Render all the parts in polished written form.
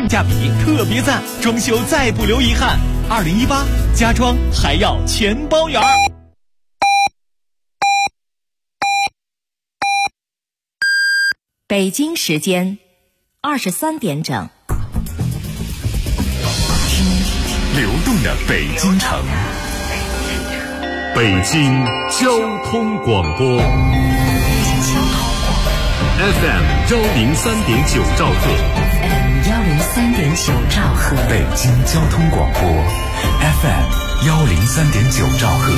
性价比特别赞，装修再不留遗憾。2018家装还要全包圆。 北京时间23点整。 流动的北京城，北京交通广播 FM 103.9兆赫 103.9兆赫， 北京交通广播 FM 103.9兆赫。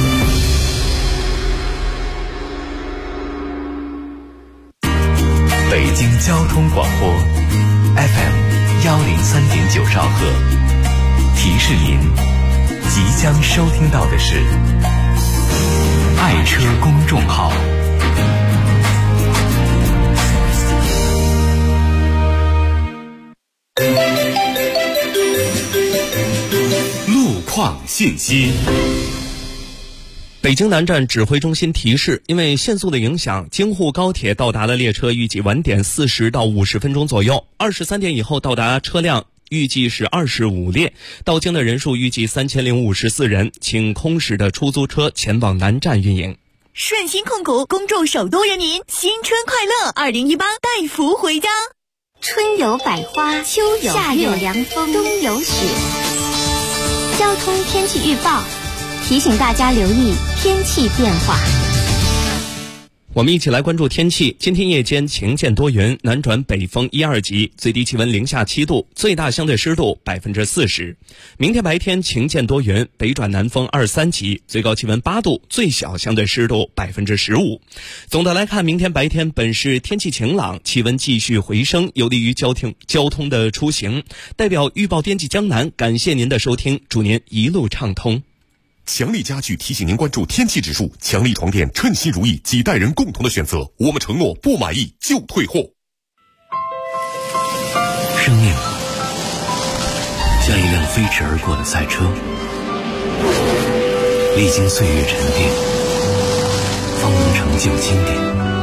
北京交通广播 FM 103.9兆赫。提示您，即将收听到的是爱车公众号。路况信息。 北京南站指挥中心提示，因为限速的影响，京沪高铁到达的列车预计晚点40到50分钟左右，23点以后到达车辆预计是25列，到京的人数预计3054人，请空驶的出租车前往南站运营。 顺鑫控股恭祝首都人民新春快乐，2018带福回家。 春有百花，秋有夏有凉风，冬有雪。交通天气预报提醒大家留意天气变化。 我们一起来关注天气。今天夜间晴间多云，南转北风1、2级，最低气温零下7度，最大相对湿度40%。明天白天晴间多云，北转南风2、3级，最高气温8度，最小相对湿度15%。总的来看，明天白天本市天气晴朗，气温继续回升，有利于交通的出行。代表预报编辑江南，感谢您的收听，祝您一路畅通。 强力家具提醒您关注天气指数，强力床垫称心如意，几代人共同的选择，我们承诺不满意就退货。 生命像一辆飞驰而过的赛车，历经岁月沉淀，方能成就经典。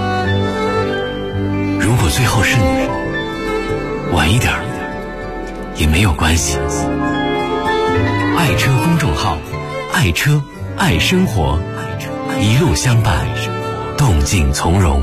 如果最后是你，晚一点也没有关系。爱车公众号，爱车爱生活，一路相伴，动静从容。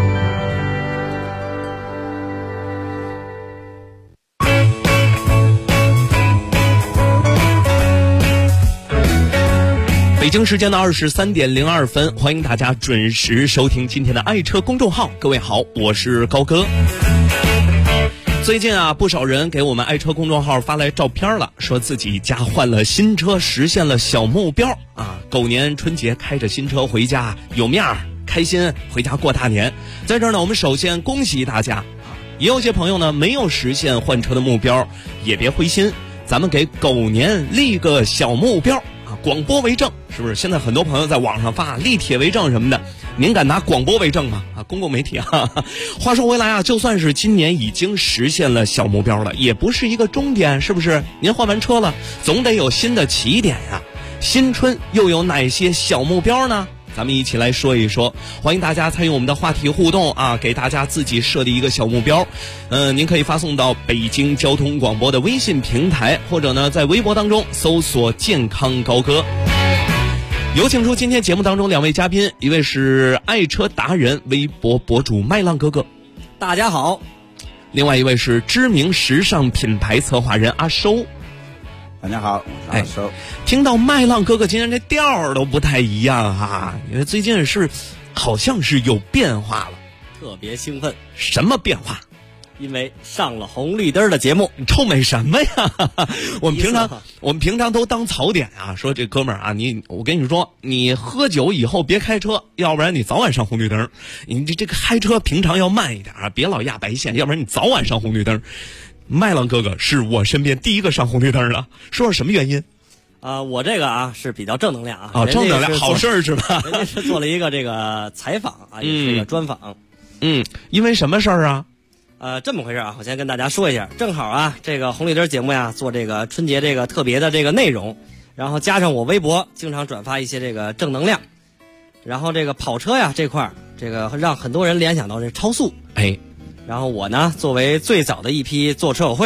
北京时间的23点02分，欢迎大家准时收听今天的爱车公众号。各位好，我是高哥。最近啊，不少人给我们爱车公众号发来照片了，说自己家换了新车，实现了小目标啊！狗年春节开着新车回家，有面儿，开心回家过大年。在这儿呢，我们首先恭喜大家啊！也有些朋友呢没有实现换车的目标，也别灰心，咱们给狗年立个小目标啊！广播为证，是不是？现在很多朋友在网上发立帖为证什么的。您敢拿广播为证吗？啊，公共媒体啊。话说回来啊，就算是今年已经实现了小目标了，也不是一个终点，是不是？您换完车了，总得有新的起点呀。新春又有哪些小目标呢？咱们一起来说一说。欢迎大家参与我们的话题互动啊，给大家自己设立一个小目标。您可以发送到北京交通广播的微信平台，或者呢在微博当中搜索健康高歌。有请出今天节目当中两位嘉宾，一位是爱车达人微博博主麦浪哥哥， 大家好； 另外一位是知名时尚品牌策划人阿收， 大家好，我是阿收。 听到麦浪哥哥今天这调儿都不太一样哈，因为最近好像是有变化了， 特别兴奋。 什么变化？ 因为上了红绿灯的节目。 你臭美什么呀？我们平常都当槽点啊，说这哥们儿啊，我跟你说，你喝酒以后别开车，要不然你早晚上红绿灯。你这个开车平常要慢一点啊，别老压白线，要不然你早晚上红绿灯。麦浪哥哥是我身边第一个上红绿灯的，说说什么原因？ 我这个啊是比较正能量啊。 哦，正能量，好事儿是吧？ 人家是做了一个这个采访啊，也是一个专访。 因为什么事儿啊？ 这么回事啊，我先跟大家说一下。正好啊，这个红绿灯节目呀，做这个春节这个特别的这个内容，然后加上我微博经常转发一些这个正能量，然后这个跑车呀这块儿，这个让很多人联想到这超速。然后我呢，作为最早的一批做车友会的，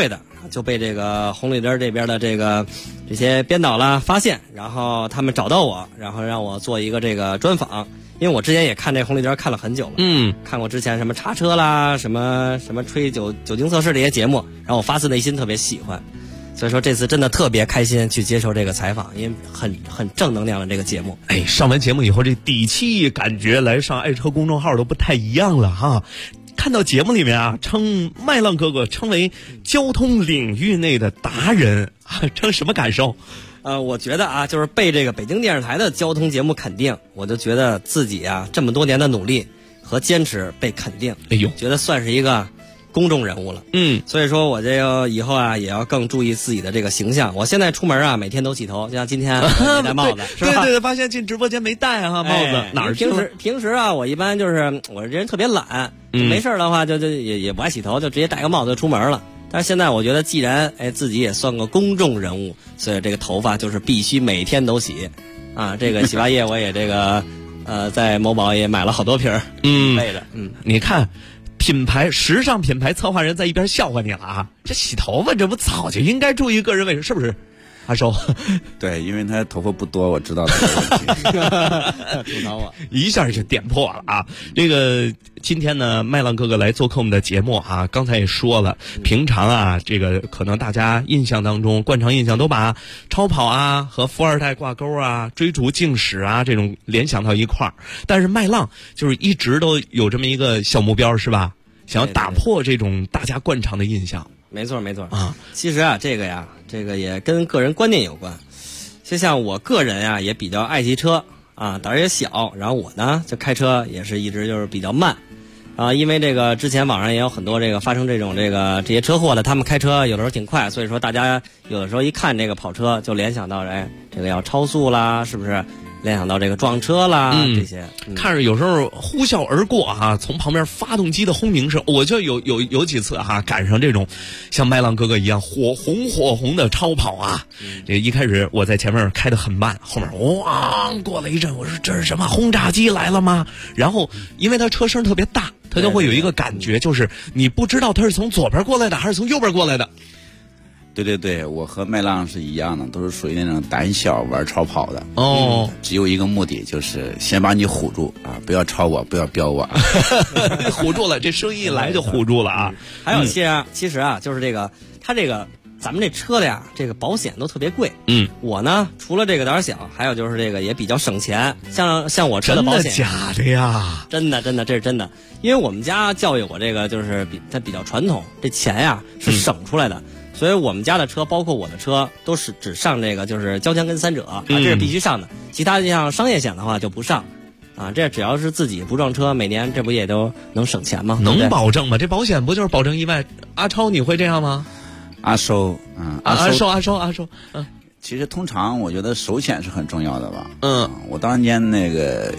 就被这个红绿灯这边的这些编导啦发现，然后他们找到我，然后让我做一个这个专访。因为我之前也看这红绿灯看了很久了，看过之前什么查车啦，什么吹酒精测试这些节目，然后我发自内心特别喜欢，所以说这次真的特别开心去接受这个采访，因为很正能量的这个节目。 哎，上完节目以后这底气感觉来上爱车公众号都不太一样了哈。看到节目里面啊，称麦浪哥哥称为交通领域内的达人啊，这什么感受？ 我觉得啊，就是被这个北京电视台的交通节目肯定，我就觉得自己啊这么多年的努力和坚持被肯定， 哎呦， 觉得算是一个公众人物了。所以说我这个以后啊也要更注意自己的这个形象。我现在出门啊每天都洗头，就像今天没戴帽子，是吧？ 对，发现进直播间没戴啊帽子，哪儿去了？ 平时啊，我一般就是我这人特别懒，没事的话就也不爱洗头，就直接戴个帽子就出门了。但是现在我觉得，既然自己也算个公众人物，所以这个头发就是必须每天都洗，啊，这个洗发液我也这个在某宝也买了好多瓶备着。 你看，时尚品牌策划人在一边笑话你了啊！这洗头发这不早就应该注意个人卫生，是不是？阿寿， 对，因为他头发不多，我知道这个问题。 吐槽我一下就点破了啊！这个今天呢，麦浪哥哥来做客我们的节目啊，刚才也说了，平常啊，这个可能大家印象当中，惯常印象都把超跑啊和富二代挂钩啊、追逐竞驶啊这种联想到一块儿，但是麦浪就是一直都有这么一个小目标，是吧？想要打破这种大家惯常的印象。 没错啊，其实啊，这个也跟个人观念有关。就像我个人啊，也比较爱骑车啊，胆儿也小，然后我呢就开车也是一直就是比较慢啊，因为这个之前网上也有很多这个发生这些车祸的，他们开车有的时候挺快，所以说大家有的时候一看这个跑车就联想到这个要超速啦，是不是？联想到这个撞车啦，这些看着有时候呼啸而过啊，从旁边发动机的轰鸣声，我就有几次哈赶上这种像麦浪哥哥一样火红的超跑啊。这一开始我在前面开得很慢，后面哇过了一阵，我说这是什么轰炸机来了吗？然后因为它车声特别大，它就会有一个感觉，就是你不知道它是从左边过来的还是从右边过来的。 对，我和麦浪是一样的，都是属于那种胆小玩超跑的。只有一个目的，就是先把你唬住啊，不要超我，不要飙我。 唬住了，这声音一来就唬住了啊。 还有其实啊，就是它咱们这车的呀，这个保险都特别贵。我呢，除了这个胆小，还有就是这个也比较省钱。像我车的保险， 真的假的呀？ 真的，这是真的。因为我们家教育我这个就是它比较传统，这钱呀是省出来的。所以我们家的车，包括我的车，都是只上这个就是交强跟三者啊，这是必须上的。其他像商业险的话就不上，啊，这只要是自己不撞车，每年这不也都能省钱吗？ 能保证吗？这保险不就是保证意外？阿超，你会这样吗？ 阿寿， 阿寿， 其实通常我觉得寿险是很重要的吧。我当年那个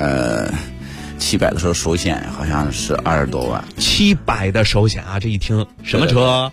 700的时候，寿险好像是20多万。 700的寿险啊，这一听什么车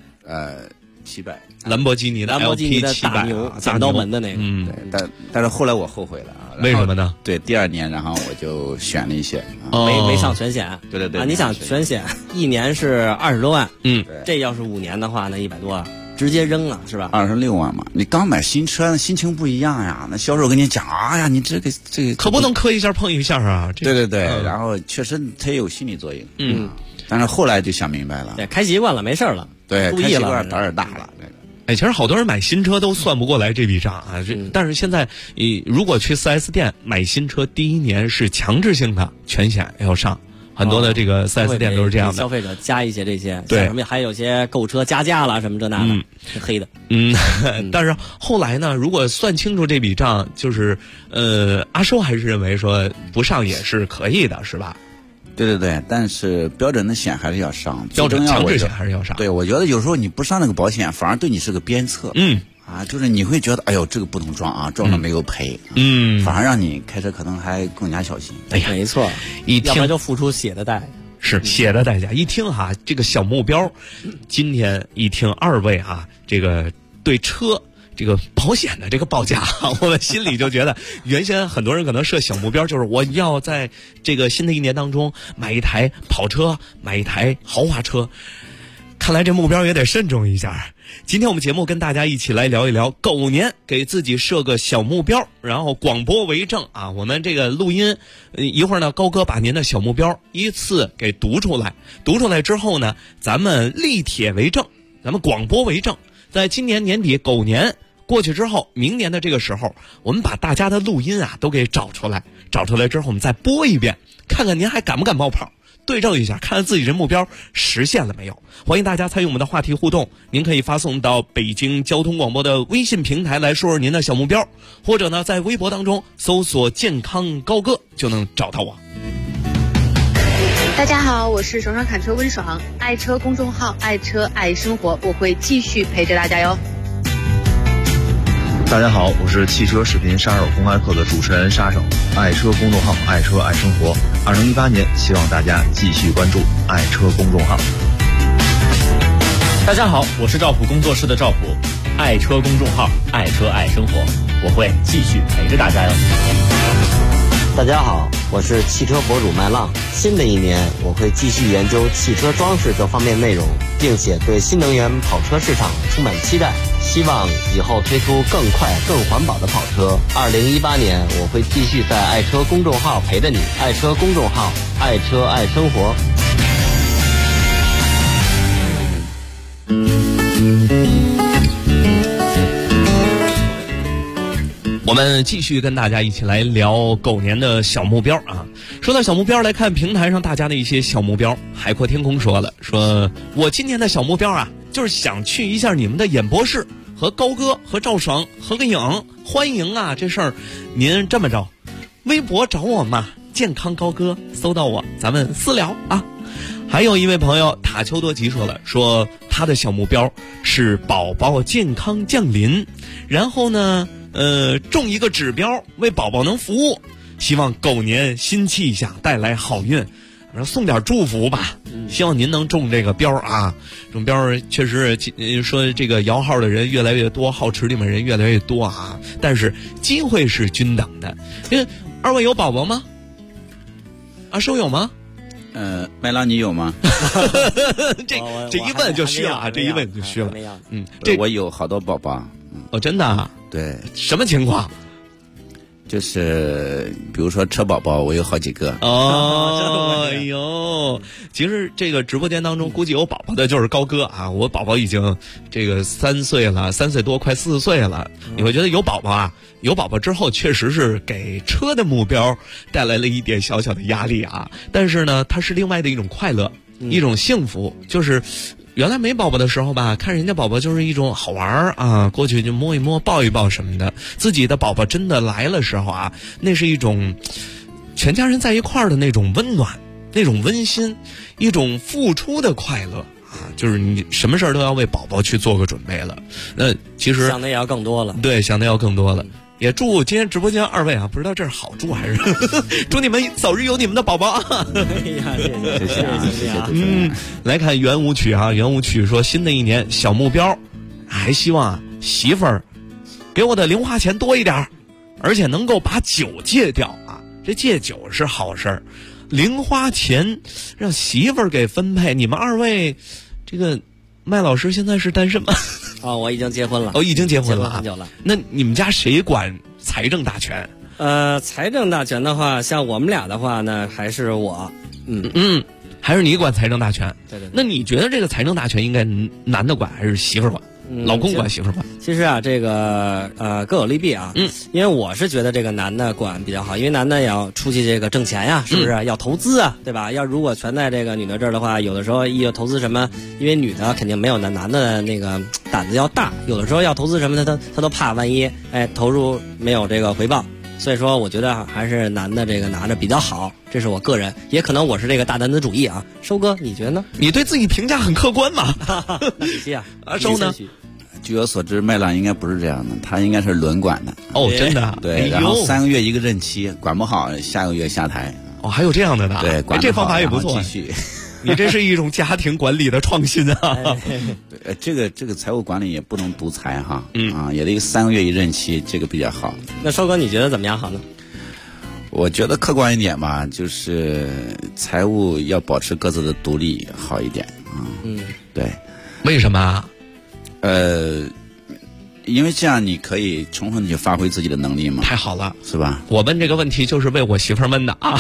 ？700， 兰博基尼的 LP 700， 剪刀门的那个。 对，但是后来我后悔了啊。 为什么呢？ 对，第2年，然后我就选了一些， 没上全险。 对啊，你想全险1年是20多万，这要是5年的话，那100多直接扔了是吧 ？26万嘛。你刚买新车，心情不一样呀。那销售跟你讲，哎呀，你这个可不能磕一下碰一下啊。 对，然后确实它也有心理作用。但是后来就想明白了， 对，开习惯了，没事了。 对， 注意了， 胆儿大了。 其实好多人买新车都算不过来这笔账啊。但是现在，如果去4S 店买新车，第1年是强制性的全险要上，很多的这个4S 店都是这样的。 消费者加一些这些， 对， 什么还有些购车加价了什么这那的，是黑的。 但是后来呢，如果算清楚这笔账，就是阿寿还是认为说不上也是可以的，是吧？ 对，但是标准的险还是要上， 标准强制险还是要上。 对，我觉得有时候你不上那个保险，反而对你是个鞭策。就是你会觉得，哎呦，这个不能撞啊，撞了没有赔。反而让你开车可能还更加小心。 哎呀， 没错，要不然就付出血的代价。 是血的代价。一听哈，这个小目标，今天一听2位啊，这个对车。这个保险的这个报价，我们心里就觉得，原先很多人可能设小目标，就是我要在这个新的1年当中买一台跑车，买一台豪华车。 看来这目标也得慎重一下。今天我们节目跟大家一起来聊一聊狗年，给自己设个小目标，然后广播为证啊。我们这个录音，一会儿呢，高哥把您的小目标依次给读出来，读出来之后呢，咱们立帖为证，咱们广播为证。在今年年底狗年过去之后，明年的这个时候，我们把大家的录音啊都给找出来，找出来之后我们再播一遍，看看您还敢不敢冒泡，对照一下，看看自己这目标实现了没有。欢迎大家参与我们的话题互动，您可以发送到北京交通广播的微信平台来说说您的小目标，或者呢在微博当中搜索健康高哥就能找到我。 大家好，我是爽爽侃车温爽，爱车公众号爱车爱生活，我会继续陪着大家哟。 大家好，我是汽车视频杀手公开课的主持人沙手，爱车公众号爱车爱生活。2018年希望大家继续关注爱车公众号。 大家好，我是赵普工作室的赵普，爱车公众号爱车爱生活，我会继续陪着大家哟。 大家好，我是汽车博主麦浪。新的一年，我会继续研究汽车装饰这方面内容，并且对新能源跑车市场充满期待，希望以后推出更快更环保的跑车。2018年，我会继续在爱车公众号陪着你，爱车公众号爱车爱生活。 我们继续跟大家一起来聊狗年的小目标啊。说到小目标，来看平台上大家的一些小目标。海阔天空说了，说我今年的小目标啊，就是想去一下你们的演播室，和高哥和赵爽合个影，欢迎啊。这事儿您这么着，微博找我嘛，健康高哥，搜到我，咱们私聊啊。还有一位朋友塔丘多吉说了，说他的小目标是宝宝健康降临，然后呢中一个指标，为宝宝能服务，希望狗年新气象带来好运，送点祝福吧。希望您能中这个标啊！中标确实说这个摇号的人越来越多，号池里面人越来越多啊，但是机会是均等的。因为二位有宝宝吗？啊，收有吗？ 麦浪你有吗？ 这一问就虚了啊！这一问就虚了。 我有好多宝宝。 哦，真的啊？ 对。 什么情况？ 就是比如说车宝宝，我有好几个。 哦，哎呦，其实这个直播间当中估计有宝宝的就是高哥啊，我宝宝已经这个3岁了，3岁多快4岁了。你会觉得有宝宝啊，有宝宝之后确实是给车的目标带来了一点小小的压力啊，但是呢，它是另外的一种快乐，一种幸福，就是原来没宝宝的时候吧，看人家宝宝就是一种好玩啊，过去就摸一摸抱一抱什么的，自己的宝宝真的来了时候啊，那是一种全家人在一块儿的那种温暖，那种温馨，一种付出的快乐啊，就是你什么事儿都要为宝宝去做个准备了。那其实想的也要更多了。 对，想的要更多了。也祝今天直播间二位啊，不知道这是好祝还是祝你们早日有你们的宝宝啊！ 哎呀，谢谢。 来看圆舞曲啊，圆舞曲说新的一年小目标，还希望啊媳妇儿给我的零花钱多一点，而且能够把酒戒掉啊。这戒酒是好事儿，零花钱让媳妇儿给分配。你们二位这个麦老师现在是单身吗？ 我已经结婚了。 已经结婚了， 很久了。 那你们家谁管财政大权？ 财政大权的话，像我们俩的话呢，还是我。 还是你管财政大权。 对。 那你觉得这个财政大权应该男的管还是媳妇儿管？老公管媳妇儿管？ 其实啊，这个各有利弊啊。因为我是觉得这个男的管比较好，因为男的也要出去这个挣钱呀，是不是？要投资啊，对吧？要如果全在这个女的这儿的话，有的时候要投资什么，因为女的肯定没有男的那个胆子要大，有的时候要投资什么的，他都怕万一投入没有这个回报。所以说我觉得还是男的这个拿着比较好，这是我个人，也可能我是这个大男子主义啊。收哥你觉得呢？ 你对自己评价很客观嘛？ 那你啊， 收呢？ 据我所知，麦浪应该不是这样的，他应该是轮管的。 真的？ 对，然后3个月一个任期，管不好下个月下台。 还有这样的呢？ 对，管这方法也不错。 继续。 你这是一种家庭管理的创新啊！ 这个财务管理也不能独裁哈，也得3个月一任期，这个比较好。 那收哥你觉得怎么样好呢？ 我觉得客观一点吧，就是财务要保持各自的独立好一点对。 为什么啊？ 因为这样你可以充分的去发挥自己的能力嘛。 太好了， 是吧？ 我问这个问题就是为我媳妇儿问的啊。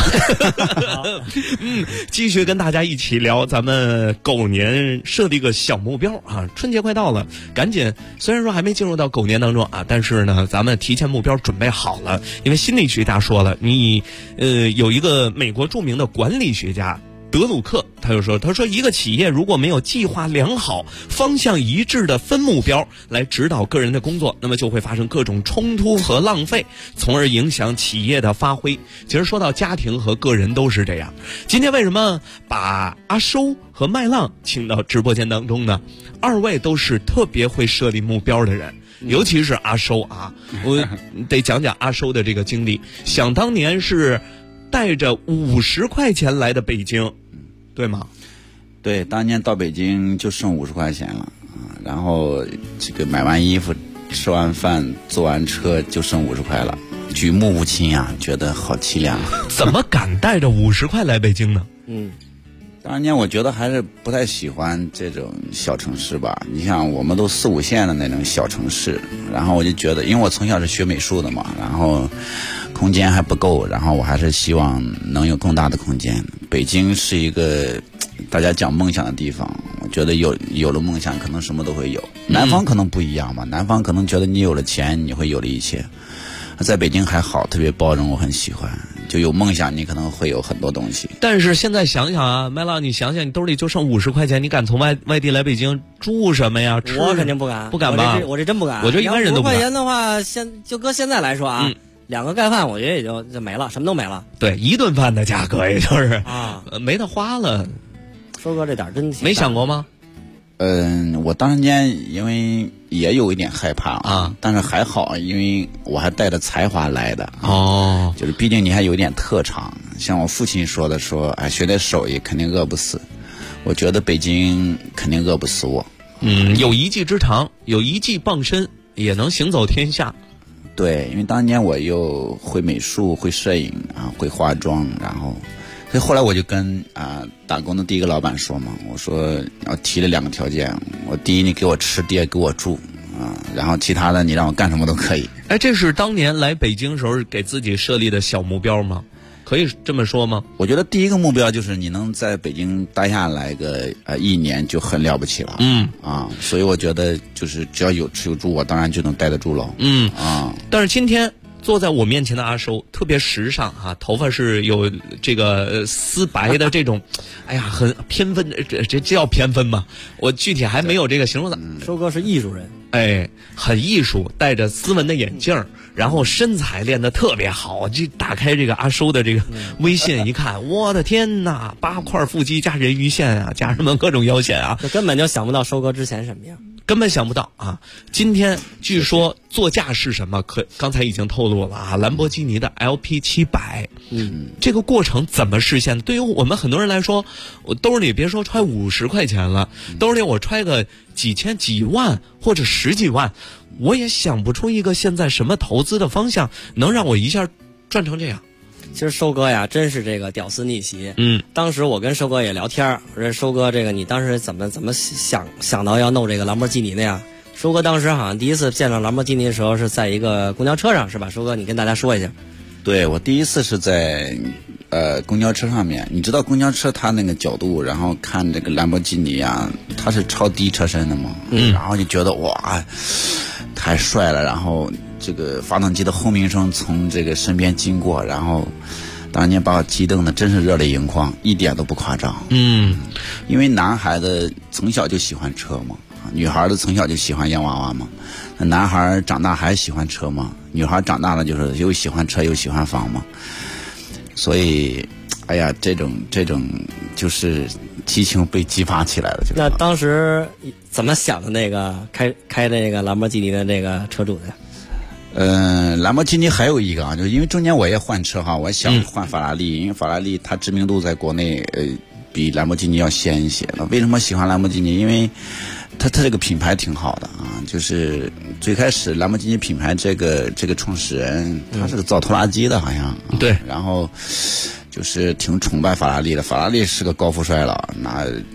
继续跟大家一起聊咱们狗年设立个小目标啊，春节快到了，赶紧，虽然说还没进入到狗年当中啊，但是呢咱们提前目标准备好了。因为心理学家说了，你有一个美国著名的管理学家德鲁克，他说一个企业如果没有计划良好、方向一致的分目标来指导个人的工作，那么就会发生各种冲突和浪费，从而影响企业的发挥。其实说到家庭和个人都是这样。今天为什么把阿收和麦浪请到直播间当中呢？二位都是特别会设立目标的人。尤其是阿收啊，我得讲讲阿收的这个经历。想当年是带着50块钱来的北京，对吗？ 对，当年到北京就剩50块钱了啊，然后这个买完衣服、吃完饭、坐完车就剩50块了，举目无亲啊，觉得好凄凉。 怎么敢带着50块来北京呢？ 当年我觉得还是不太喜欢这种小城市吧。你像我们都4、5线的那种小城市，然后我就觉得，因为我从小是学美术的嘛，然后空间还不够，然后我还是希望能有更大的空间。北京是一个大家讲梦想的地方，我觉得有了梦想可能什么都会有。南方可能不一样嘛，南方可能觉得你有了钱你会有了一切，在北京还好，特别包容，我很喜欢。就有梦想你可能会有很多东西。 但是现在想想啊，麦浪，你想想，你兜里就剩50块钱，你敢从外地来北京住什么呀？ 我肯定不敢， 不敢吧？ 我这真不敢。 我觉得一般人都不敢。 50块钱的话，就搁现在来说啊，2个盖饭，我觉得也就没了，什么都没了。 对，一顿饭的价格也就是没得花了。 收哥这点真没想过吗？ 我当时间因为也有一点害怕啊，但是还好，因为我还带着才华来的哦， 就是毕竟你还有一点特长。像我父亲说，哎，学点手艺肯定饿不死。我觉得北京肯定饿不死我。 有一技之长，有一技傍身，也能行走天下。 对，因为当年我又会美术、会摄影啊，会化妆，然后。所以后来我就跟打工的第一个老板说嘛，我说我提了2个条件，我第一你给我吃，第二给我住然后其他的你让我干什么都可以。 哎，这是当年来北京时候给自己设立的小目标吗？可以这么说吗？ 我觉得第一个目标就是你能在北京待下来个1年就很了不起了。所以我觉得就是只要有吃有住，我当然就能待得住了。 但是今天坐在我面前的阿收特别时尚啊，头发是有这个丝白的这种，哎呀，很偏分，这叫偏分吗？我具体还没有这个形容词。 收哥是艺术人， 哎，很艺术，戴着斯文的眼镜，然后身材练得特别好。就打开这个阿收的这个微信一看，我的天哪，8块腹肌加人鱼线啊，加什么各种腰线啊， 这根本就想不到收哥之前什么样。 根本想不到啊！今天据说座驾是什么？刚才已经透露了啊，兰博基尼的 LP700。这个过程怎么实现？对于我们很多人来说，我兜里别说揣50块钱了，兜里我揣个几千、几万或者10几万，我也想不出一个现在什么投资的方向能让我一下赚成这样。 其实收哥呀，真是这个屌丝逆袭。当时我跟收哥也聊天，我说收哥，这个你当时怎么想到要弄这个兰博基尼的呀？收哥当时好像第一次见到兰博基尼的时候是在一个公交车上，是吧？收哥，你跟大家说一下。 对，我第一次是在公交车上面。你知道公交车它那个角度，然后看这个兰博基尼啊，它是超低车身的嘛，然后就觉得哇，太帅了，然后。这个发动机的轰鸣声从这个身边经过，然后当年把我激动的真是热泪盈眶，一点都不夸张。因为男孩子从小就喜欢车嘛，女孩子从小就喜欢洋娃娃嘛。那男孩长大还喜欢车嘛，女孩长大了就是又喜欢车又喜欢房嘛。所以，哎呀，这种就是激情被激发起来了。 那当时怎么想的那个开那个兰博基尼的那个车主的？ 兰博基尼还有一个啊，就是因为中间我也换车哈，我想换法拉利，因为法拉利它知名度在国内比兰博基尼要先一些。那为什么喜欢兰博基尼？因为它这个品牌挺好的啊，就是最开始兰博基尼品牌这个创始人他是个造拖拉机的，好像对， 然后就是挺崇拜法拉利的。法拉利是个高富帅了，那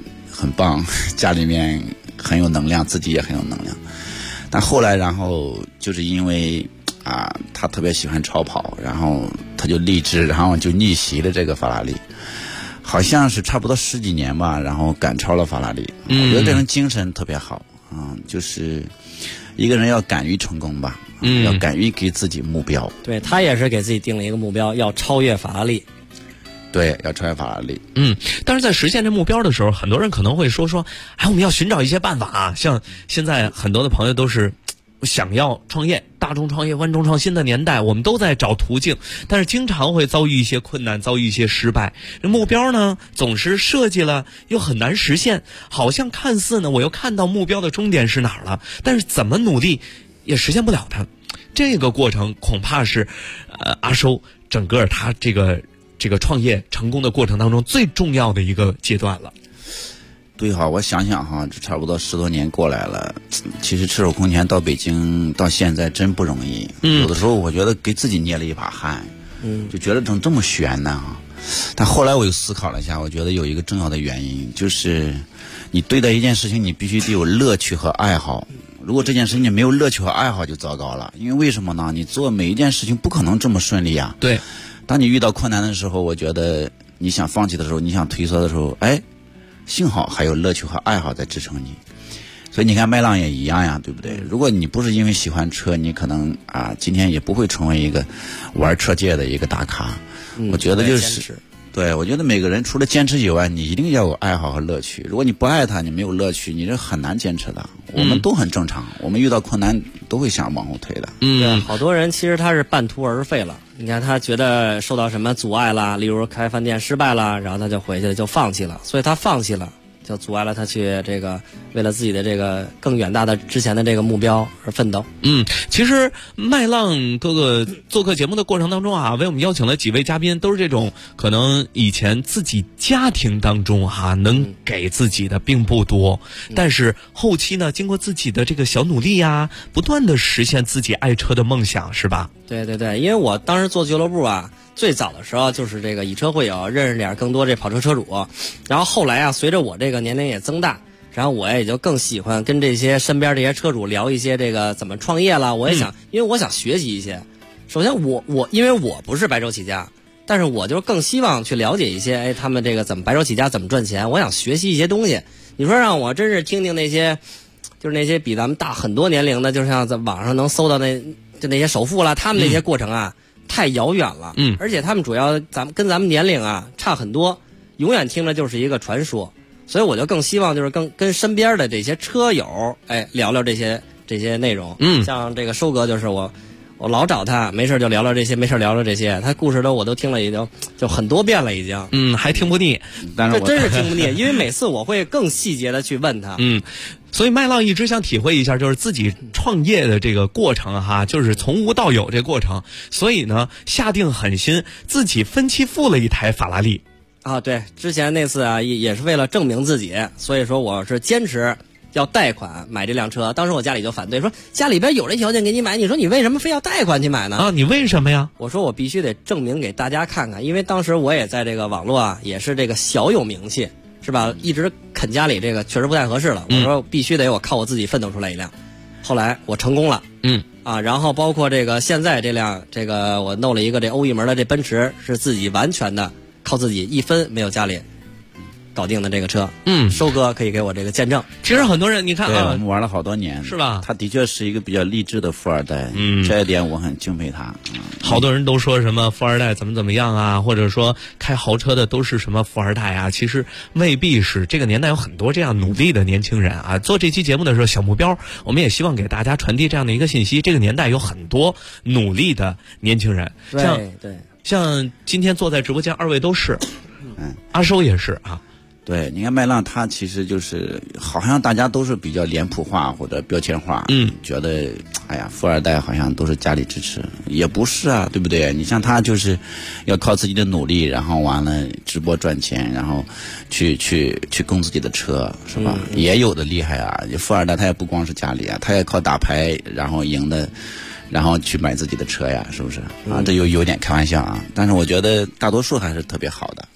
很棒，家里面很有能量，自己也很有能量。但后来，然后就是因为他特别喜欢超跑，然后他就立志，然后就逆袭了这个法拉利，好像是差不多10几年吧，然后赶超了法拉利。我觉得这种精神特别好就是一个人要敢于成功吧，要敢于给自己目标。 对，他也是给自己定了一个目标，要超越法拉利。 对，要超越法拉利。 但是在实现这目标的时候，很多人可能会说，我们要寻找一些办法啊。像现在很多的朋友都是想要创业，大众创业、万众创新的年代，我们都在找途径，但是经常会遭遇一些困难，遭遇一些失败。目标呢，总是设计了又很难实现，好像看似呢，我又看到目标的终点是哪儿了，但是怎么努力也实现不了它。这个过程恐怕是阿收整个他这个创业成功的过程当中最重要的一个阶段了。 对哈，我想想哈，这差不多10多年过来了，其实赤手空拳到北京到现在真不容易。有的时候我觉得给自己捏了一把汗，就觉得怎么这么悬呢但后来我又思考了一下，我觉得有一个重要的原因，就是你对待一件事情，你必须得有乐趣和爱好。如果这件事情你没有乐趣和爱好，就糟糕了。因为什么呢？你做每一件事情不可能这么顺利啊。 对。 当你遇到困难的时候，我觉得你想放弃的时候，你想退缩的时候，幸好还有乐趣和爱好在支撑你。所以你看麦浪也一样呀，对不对？如果你不是因为喜欢车，你可能今天也不会成为一个玩车界的一个大咖。我觉得就是对，我觉得每个人除了坚持以外，你一定要有爱好和乐趣。如果你不爱它，你没有乐趣，你这很难坚持的。我们都很正常，我们遇到困难都会想往后退的。 对，好多人其实他是半途而废了。你看他觉得受到什么阻碍了，例如开饭店失败了，然后他就回去就放弃了，所以他放弃了，就阻碍了他去这个为了自己的这个更远大的之前的这个目标而奋斗。 其实麦浪哥哥做客节目的过程当中为我们邀请了几位嘉宾，都是这种可能以前自己家庭当中能给自己的并不多，但是后期呢，经过自己的这个小努力不断的实现自己爱车的梦想，是吧？ 对对对，因为我当时做俱乐部最早的时候就是这个以车会友，认识点更多这跑车车主，然后后来随着我这个年龄也增大，然后我也就更喜欢跟这些身边这些车主聊一些这个怎么创业了。我也想，因为我想学习一些。首先我因为我不是白手起家，但是我就更希望去了解一些他们这个怎么白手起家，怎么赚钱。我想学习一些东西。你说让我真是听听那些，就是那些比咱们大很多年龄的，就像在网上能搜到那些首富了，他们那些过程太遥远了。而且他们主要跟咱们年龄差很多，永远听着就是一个传说。所以我就更希望就是跟身边的这些车友聊聊这些内容。像这个收哥就是我老找他，没事就聊聊这些，没事聊聊这些，他故事我都听了，已经就很多遍了已经。 还听不腻。 但是这真是听不腻，因为每次我会更细节的去问他。 所以麦浪一直想体会一下，就是自己创业的这个过程就是从无到有这过程。所以呢，下定狠心，自己分期付了一台法拉利。 对，之前那次也是为了证明自己，所以说我是坚持要贷款买这辆车。当时我家里就反对，说家里边有这条件给你买，你说你为什么非要贷款去买呢？ 你为什么呀？ 我说我必须得证明给大家看看，因为当时我也在这个网络也是这个小有名气，是吧？一直啃家里这个确实不太合适了。我说必须得我靠我自己奋斗出来一辆。后来我成功了。然后包括这个现在这辆我弄了一个这欧翼门的这奔驰，是自己完全的靠自己，一分没有家里搞定的这个车。收哥可以给我这个见证。 其实很多人你看我们玩了好多年， 是吧？ 他的确是一个比较励志的富二代。这一点我很敬佩他。 好多人都说什么富二代怎么样或者说开豪车的都是什么富二代其实未必是。这个年代有很多这样努力的年轻人做这期节目的时候，小目标我们也希望给大家传递这样的一个信息。这个年代有很多努力的年轻人，像今天坐在直播间二位都是，阿收也是对，你看麦浪他其实就是好像大家都是比较脸谱化或者标签化，觉得富二代好像都是家里支持，也不是对不对？你像他就是要靠自己的努力，然后完了直播赚钱，然后去供自己的车，是吧？也有的厉害富二代他也不光是家里他也靠打牌然后赢的，然后去买自己的车呀，是不是这有点开玩笑但是我觉得大多数还是特别好的。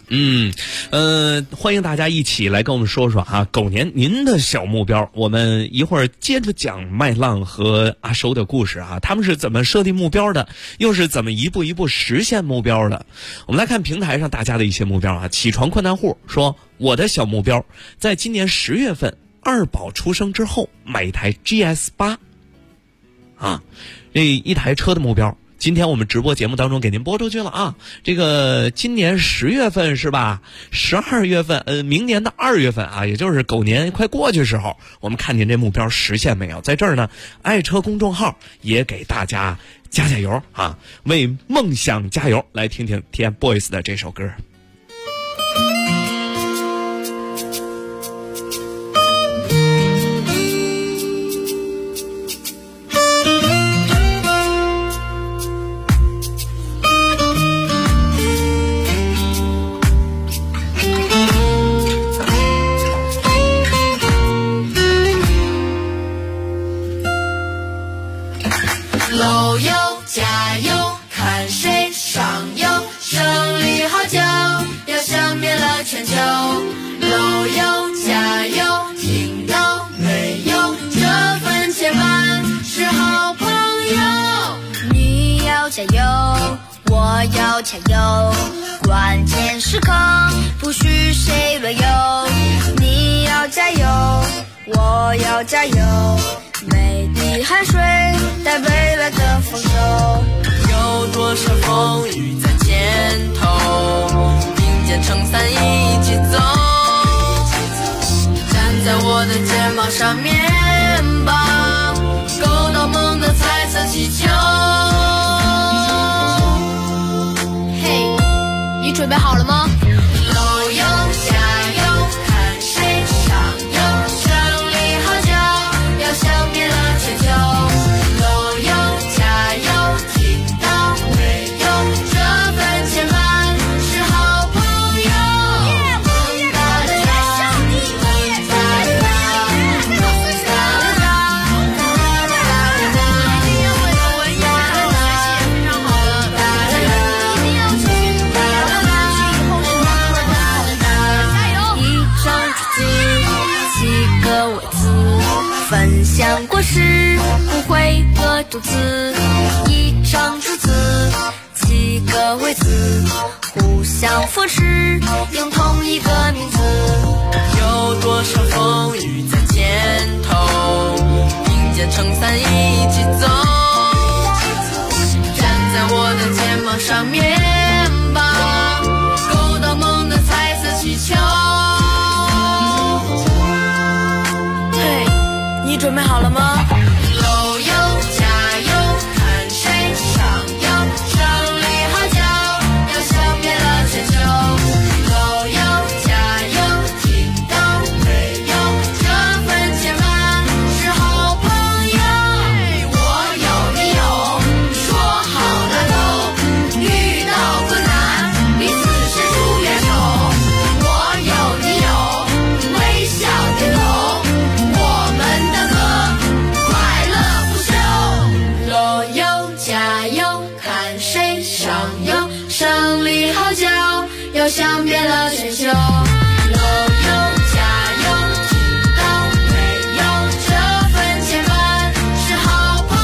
欢迎大家一起来跟我们说说啊，狗年您的小目标。我们一会儿接着讲麦浪和阿收的故事啊，他们是怎么设定目标的，又是怎么一步一步实现目标的。我们来看平台上大家的一些目标啊。起床困难户说，我的小目标在今年10月份二宝出生之后买一台 GS8 啊，这一台车的目标今天我们直播节目当中给您播出去了啊。这个今年10月份是吧，12月份明年的2月份啊，也就是狗年快过去时候，我们看您这目标实现没有。在这儿呢，爱车公众号也给大家加加油啊，为梦想加油。来听听 TFBOYS 的这首歌。 漏油加油，看谁上油，胜利号角要响遍了全球。漏油加油，听到没有？这份牵绊是好朋友。 你要加油，我要加油，关键时刻不许谁乱游。你要加油，我要加油，每滴汗水带未来的丰收。 有多少风雨在前头，并肩撑伞一起走。站在我的肩膀上面吧，够到梦的彩色气球。 嘿，你准备好了吗？ 漏油加油，看谁上油，胜利号角要响遍了全球。漏油加油，听到没有？这份牵绊是好朋友。哒哒哒，哒哒哒，分享果实，不会饿肚子。一张竹子，7个位子，互相扶持，用同一个名字。有多少风雨在前头，并肩撑伞一起走。站在我的肩膀上面吧，够到梦的彩色气球。你准备好了吗？漏油加油，看谁上油，胜利号角要响遍了全球。漏油加油，听到没有？这份牵绊是好朋友。我有你有，说好那都遇到困难彼此伸出援手。我有你有，微笑点头，我们的快乐不休。漏油加油，看谁上油，胜利号角要响遍了全球。漏油加油，听到没有？这份牵绊是好朋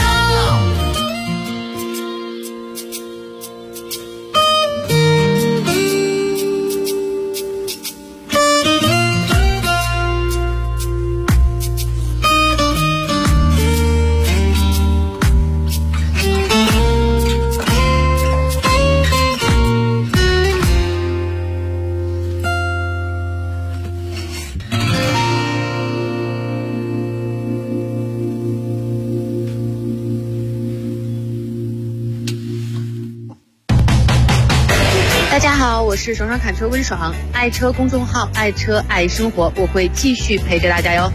大家好，我是爽爽侃车温爽，爱车公众号爱车爱生活，我会继续陪着大家哟。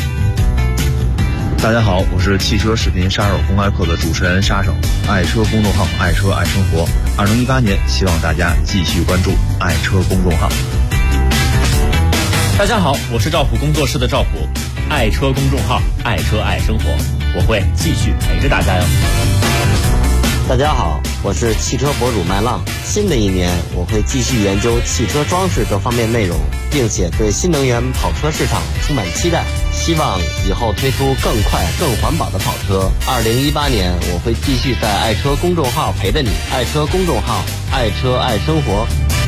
大家好，我是汽车视频杀手公开课的主持人杀手，爱车公众号爱车爱生活。2018年，希望大家继续关注爱车公众号。 大家好，我是赵普工作室的赵普，爱车公众号爱车爱生活，我会继续陪着大家哟。 大家好， 我是汽车博主麦浪。新的一年，我会继续研究汽车装饰这方面内容，并且对新能源跑车市场充满期待。希望以后推出更快、更环保的跑车。2018年，我会继续在爱车公众号陪着你。爱车公众号，爱车爱生活。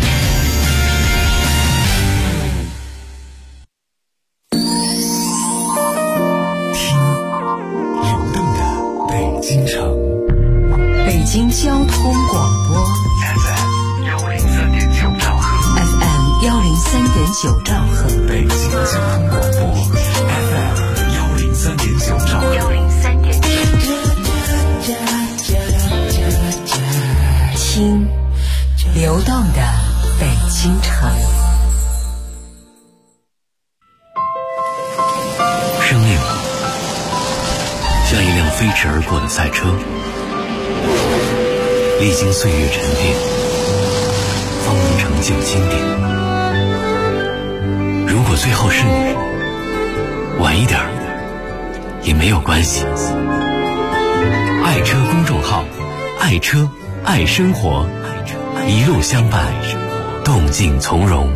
京城， 北京交通广播 FM 103.9兆赫 FM 103.9兆赫， 北京交通广播 FM 103.9兆赫听流动的北京城。 生命像一辆飞驰而过的赛车，历经岁月沉淀，方能成就经典。如果最后是你，晚一点也没有关系。爱车公众号，爱车爱生活，一路相伴，动静从容。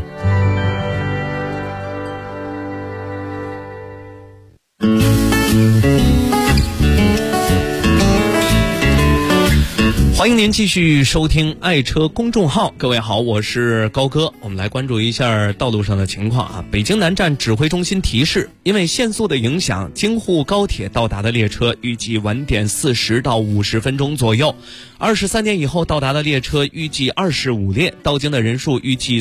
欢迎您继续收听爱车公众号，各位好，我是高哥。我们来关注一下道路上的情况啊。北京南站指挥中心提示，因为限速的影响，京沪高铁到达的列车预计晚点40到50分钟左右。23点以后到达的列车预计25列，到京的人数预计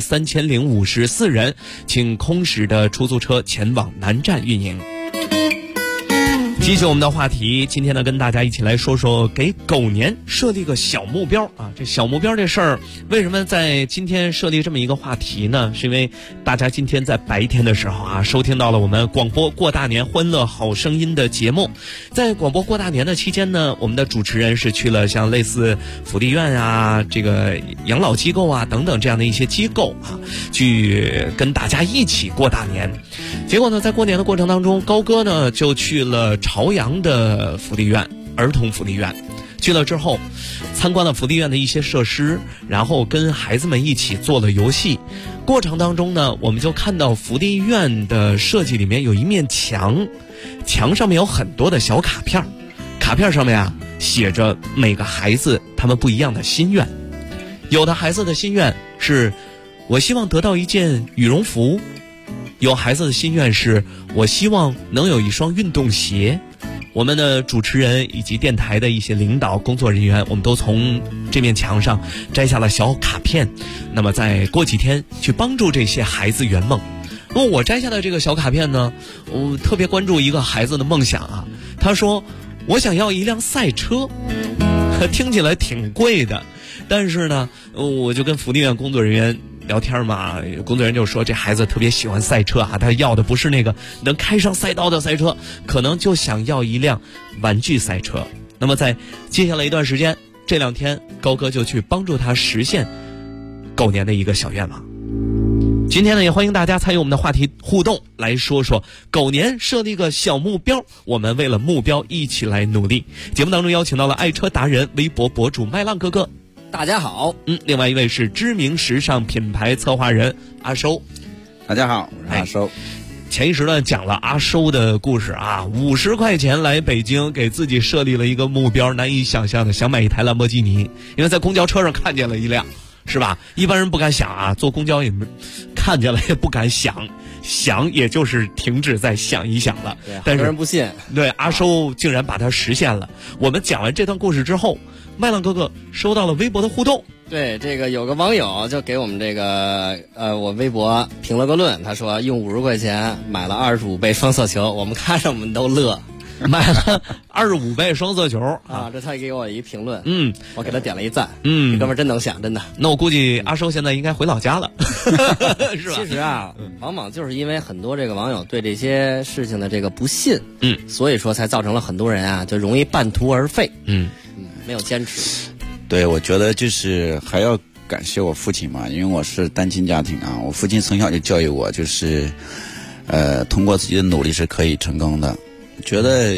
3054人，请空驶的出租车前往南站运营。继续我们的话题，今天呢跟大家一起来说说给狗年设立个小目标啊。这小目标这事儿，为什么在今天设立这么一个话题呢？是因为大家今天在白天的时候啊，收听到了我们广播过大年欢乐好声音的节目。在广播过大年的期间呢，我们的主持人是去了像类似福利院啊、这个养老机构啊等等这样的一些机构啊，去跟大家一起过大年。结果呢，在过年的过程当中，高哥呢就去了朝阳的福利院，儿童福利院。去了之后，参观了福利院的一些设施，然后跟孩子们一起做了游戏。过程当中呢，我们就看到福利院的设计里面有一面墙，墙上面有很多的小卡片，卡片上面啊写着每个孩子他们不一样的心愿。有的孩子的心愿是我希望得到一件羽绒服，有孩子的心愿是我希望能有一双运动鞋。我们的主持人以及电台的一些领导工作人员，我们都从这面墙上摘下了小卡片，那么再过几天去帮助这些孩子圆梦。那么我摘下的这个小卡片呢，我特别关注一个孩子的梦想啊。他说我想要一辆赛车，听起来挺贵的，但是呢我就跟福利院工作人员聊天嘛，工作人员就说这孩子特别喜欢赛车啊，他要的不是那个能开上赛道的赛车，可能就想要一辆玩具赛车。那么在接下来一段时间，这2天高哥就去帮助他实现狗年的一个小愿望。今天呢，也欢迎大家参与我们的话题互动，来说说狗年设立个小目标，我们为了目标一起来努力。节目当中邀请到了爱车达人、微博博主麦浪哥哥， 大家好。 另外一位是知名时尚品牌策划人阿收， 大家好，我是阿收。 前一时段讲了阿收的故事啊，50块钱来北京，给自己设立了一个目标，难以想象的，想买一台兰博基尼，因为在公交车上看见了一辆，是吧？一般人不敢想啊，坐公交也看见了也不敢想，想也就是停止在想一想了。但是人不信， 对，阿收竟然把它实现了。我们讲完这段故事之后，麦浪哥哥收到了微博的互动。 对，这个有个网友就给我们这个我微博评了个论，他说用50块钱买了25倍双色球，我们看着我们都乐。 买了25倍双色球啊，这他给我一评论，我给他点了一赞， 这哥们真能想，真的。 那我估计阿收现在应该回老家了，是吧？ 其实啊，往往就是因为很多这个网友对这些事情的这个不信，所以说才造成了很多人啊就容易半途而废，没有坚持。 对，我觉得就是还要感谢我父亲嘛，因为我是单亲家庭啊，我父亲从小就教育我，就是通过自己的努力是可以成功的。觉得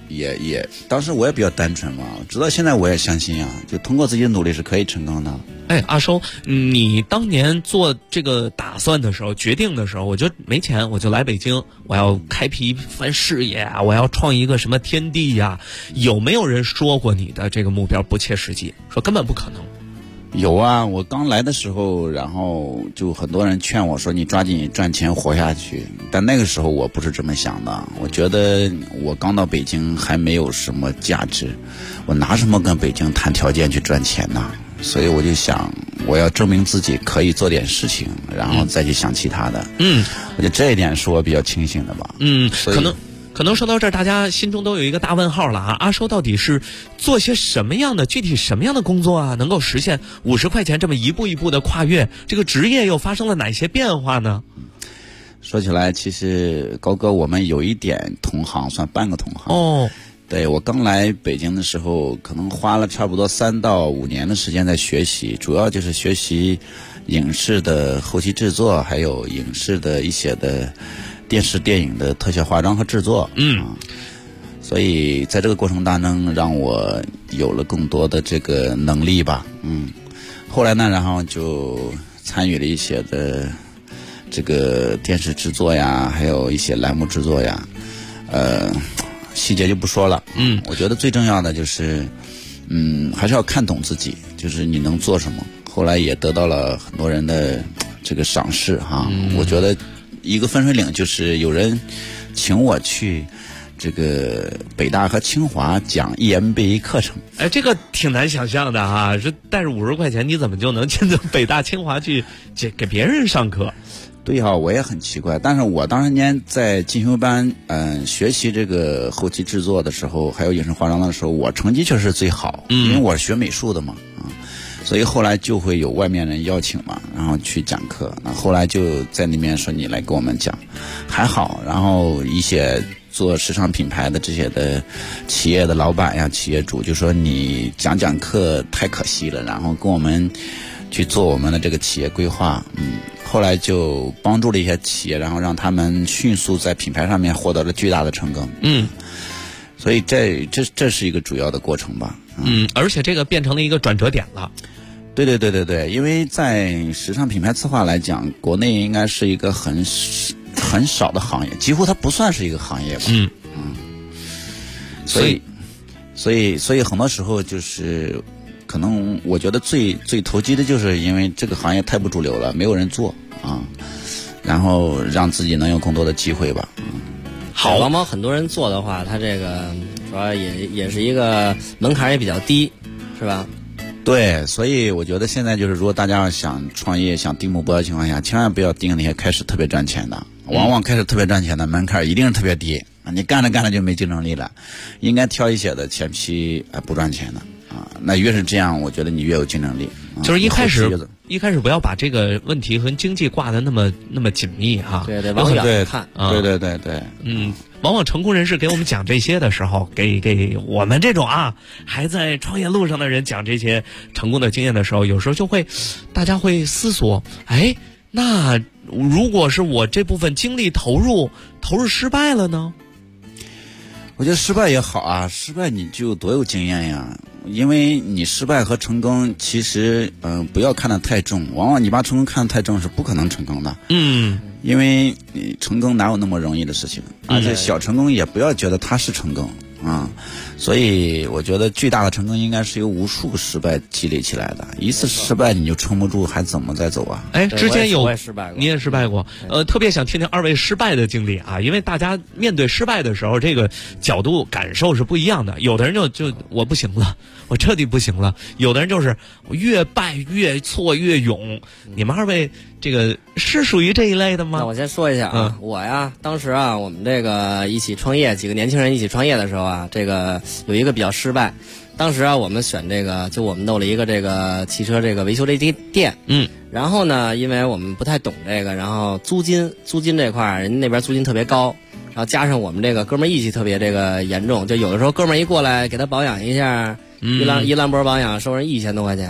当时我也比较单纯嘛，直到现在我也相信啊，就通过自己的努力是可以成功的。 哎，阿收，你当年做这个打算的时候、决定的时候，我就没钱，我就来北京，我要开辟一番事业啊，我要创一个什么天地呀？有没有人说过你的这个目标不切实际，说根本不可能？ 有啊，我刚来的时候，然后就很多人劝我说你抓紧赚钱活下去，但那个时候我不是这么想的，我觉得我刚到北京还没有什么价值，我拿什么跟北京谈条件去赚钱呢？所以我就想我要证明自己可以做点事情，然后再去想其他的。我觉得这一点是我比较清醒的吧。 可能说到这儿，大家心中都有一个大问号了啊！阿收到底是做些什么样的具体什么样的工作啊，能够实现50块钱这么一步一步的跨越？这个职业又发生了哪些变化呢？ 说起来，其实高哥我们有一点同行，算半个同行哦。 对，我刚来北京的时候，可能花了差不多3到5年的时间在学习，主要就是学习影视的后期制作，还有影视的一些的电视电影的特效化妆和制作。所以在这个过程当中，让我有了更多的这个能力吧。后来呢，然后就参与了一些的这个电视制作呀，还有一些栏目制作呀，细节就不说了。我觉得最重要的就是，还是要看懂自己，就是你能做什么。后来也得到了很多人的这个赏识哈。我觉得一个分水岭就是有人请我去这个北大和清华讲 EMBA 课程。 哎，这个挺难想象的啊！这带着50块钱，你怎么就能进到北大清华去给别人上课？ 对啊，我也很奇怪。但是我当年在进修班学习这个后期制作的时候，还有影视化妆的时候，我成绩确实最好，因为我是学美术的嘛，所以后来就会有外面人邀请嘛，然后去讲课。那后来就在那边说你来给我们讲，还好。然后一些做时尚品牌的这些的企业的老板呀、企业主就说你讲课太可惜了，然后跟我们去做我们的这个企业规划。后来就帮助了一些企业，然后让他们迅速在品牌上面获得了巨大的成功。所以这是一个主要的过程吧。 而且这个变成了一个转折点了。 对，因为在时尚品牌策划来讲，国内应该是一个很少的行业，几乎它不算是一个行业吧。所以很多时候就是可能我觉得最投机的就是因为这个行业太不主流了，没有人做然后让自己能有更多的机会吧。 好，往往很多人做的话，他这个主要也是一个门槛也比较低，是吧？ 对，所以我觉得现在就是如果大家想创业、想定目标的情况下，千万不要定那些开始特别赚钱的，往往开始特别赚钱的门槛一定是特别低你干着就没竞争力了。应该挑一些的前期不赚钱的那越是这样，我觉得你越有竞争力。 就是一开始不要把这个问题和经济挂得那么紧密哈。 对，往远看。 对。 往往成功人士给我们讲这些的时候，给我们这种还在创业路上的人讲这些成功的经验的时候，有时候大家会思索，那如果是我这部分精力投入失败了呢？ 我觉得失败也好失败你就多有经验呀。因为你失败和成功其实不要看得太重，往往你把成功看得太重是不可能成功的。因为你成功哪有那么容易的事情，而且小成功也不要觉得它是成功所以我觉得巨大的成功应该是由无数个失败积累起来的，一次失败你就撑不住，还怎么再走啊？ 之前你也失败过，特别想听听2位失败的经历因为大家面对失败的时候，这个角度感受是不一样的。有的人就我不行了，我彻底不行了；有的人就是越败越挫越勇。你们2位这个是属于这一类的吗？ 那我先说一下我呀，当时我们这个一起创业，几个年轻人一起创业的时候这个有一个比较失败。当时我们选这个，就我们弄了一个这个汽车这个维修这店。然后呢，因为我们不太懂这个，然后租金这块人家那边租金特别高，然后加上我们这个哥们义气特别这个严重，就有的时候哥们一过来给他保养一下，一兰博保养收人1000多块钱。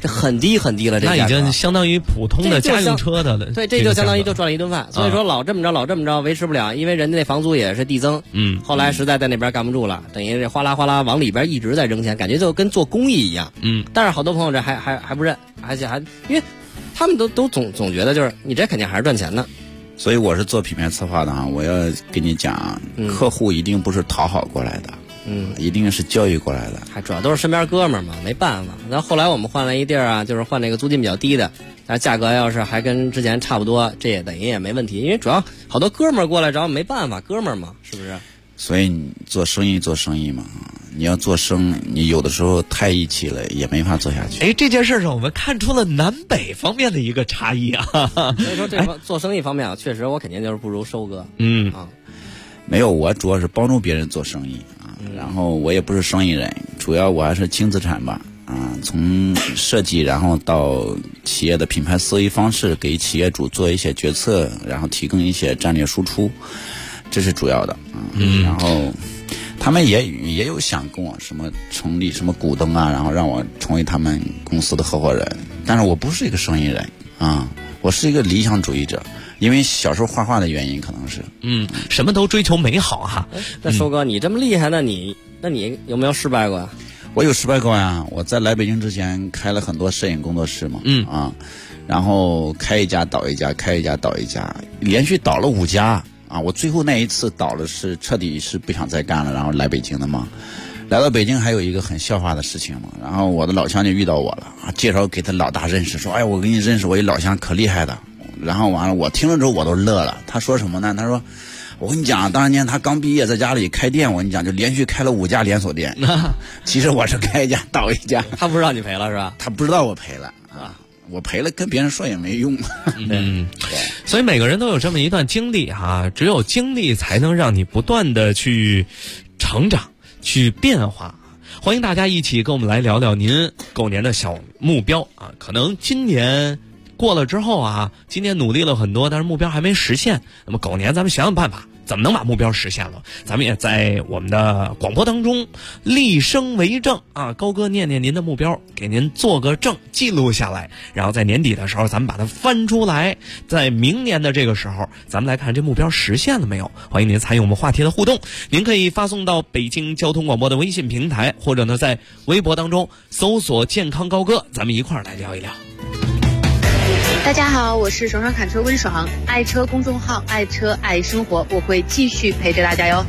这很低很低了，这那已经相当于普通的家用车的了。 对，这就相当于就赚了一顿饭。所以说老这么着维持不了，因为人家那房租也是递增。后来实在在那边干不住了，等于这哗啦哗啦往里边一直在扔钱，感觉就跟做公益一样。但是好多朋友这还不认，而且还因为他们都总觉得就是你这肯定还是赚钱的。 所以我是做品牌策划的啊，我要跟你讲，客户一定不是讨好过来的。一定是教育过来的， 还主要都是身边哥们儿嘛，没办法。然后后来我们换了一地儿啊，就是换那个租金比较低的，但是价格要是还跟之前差不多，这也等于也没问题，因为主要好多哥们儿过来，主要没办法，哥们儿嘛，是不是？ 所以你做生意嘛，你要做生，你有的时候太义气了，也没法做下去。 哎，这件事上我们看出了南北方面的一个差异啊。 所以说这做生意方面啊，确实我肯定就是不如收哥。 没有，我主要是帮助别人做生意啊，然后我也不是生意人，主要我还是轻资产吧啊，从设计然后到企业的品牌思维方式，给企业主做一些决策，然后提供一些战略输出，这是主要的啊。然后他们也有想跟我什么成立什么股东啊，然后让我成为他们公司的合伙人，但是我不是一个生意人啊，我是一个理想主义者。因为小时候画画的原因，可能是什么都追求美好哈。 那收哥，你这么厉害，那你有没有失败过呀？ 我有失败过呀。我在来北京之前开了很多摄影工作室嘛，然后开一家倒一家，开一家倒一家，连续倒了5家啊。我最后那一次倒了是彻底是不想再干了，然后来北京的嘛。来到北京还有一个很笑话的事情嘛，然后我的老乡就遇到我了啊，介绍给他老大认识，说哎我跟你认识，我一老乡可厉害的。然后完了，我听了之后我都乐了。他说什么呢？他说：“我跟你讲，当年他刚毕业，在家里开店，我跟你讲，就连续开了5家连锁店。其实我是开一家倒一家。 他不知道你赔了是吧？ 他不知道我赔了啊，我赔了跟别人说也没用。 对，所以每个人都有这么一段经历哈，只有经历才能让你不断的去成长、去变化。欢迎大家一起跟我们来聊聊您狗年的小目标啊，可能今年过了之后啊，今年努力了很多，但是目标还没实现。那么狗年咱们想想办法，怎么能把目标实现了？咱们也在我们的广播当中立声为证啊，高哥念念您的目标，给您做个证，记录下来，然后在年底的时候咱们把它翻出来，在明年的这个时候咱们来看这目标实现了没有。欢迎您参与我们话题的互动，您可以发送到北京交通广播的微信平台，或者呢在微博当中搜索健康高哥，咱们一块儿来聊一聊。 大家好，我是爽爽侃车温爽，爱车公众号，爱车爱生活，我会继续陪着大家哟。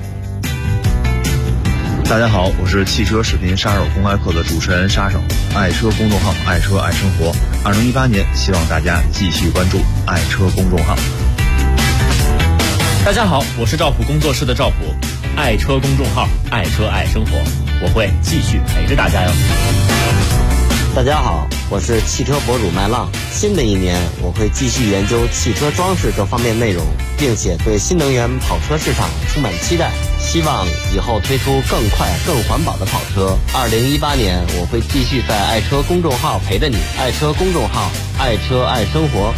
大家好，我是汽车视频杀手公开课的主持人杀手，爱车公众号，爱车爱生活。2018年，希望大家继续关注爱车公众号。 大家好，我是赵普工作室的赵普，爱车公众号，爱车爱生活，我会继续陪着大家哟。 大家好，我是汽车博主麦浪。新的一年，我会继续研究汽车装饰这方面内容，并且对新能源跑车市场充满期待。希望以后推出更快、更环保的跑车。2018年，我会继续在爱车公众号陪着你。爱车公众号，爱车爱生活。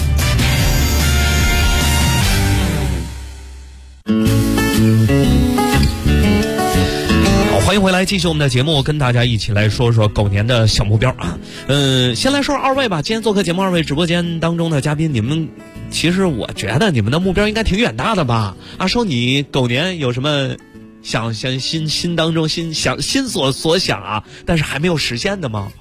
欢迎回来，继续我们的节目，跟大家一起来说说狗年的小目标啊。先来说二位吧。今天做客节目二位直播间当中的嘉宾，你们其实我觉得你们的目标应该挺远大的吧？阿收，你狗年有什么想心当中心所想啊，但是还没有实现的吗？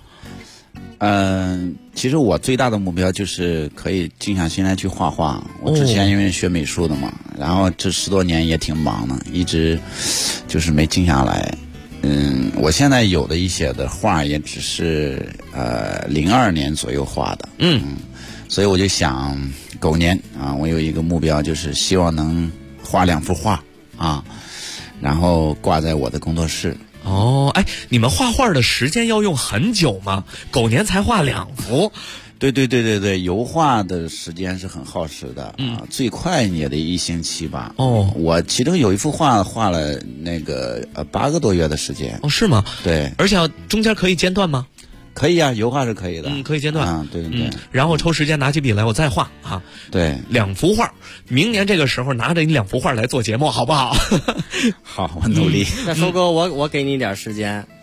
其实我最大的目标就是可以静下心来去画画。我之前因为学美术的嘛，然后这10多年也挺忙的，一直就是没静下来。我现在有的一些的画也只是02年左右画的。所以我就想狗年啊，我有一个目标，就是希望能画2幅画啊，然后挂在我的工作室。 哦，哎，你们画画的时间要用很久吗？狗年才画2幅？ 对，油画的时间是很耗时的啊，最快也得1星期吧。 哦， 我其中有一幅画画了那个8个多月的时间。 哦，是吗？ 对， 而且中间可以间断吗？ 可以啊，油画是可以的。 可以间断啊，对。 然后抽时间拿起笔来，我再画啊。 对 ，2幅画，明年这个时候拿着你2幅画来做节目，好不好？ 好，我努力。 那收哥，我给你点时间，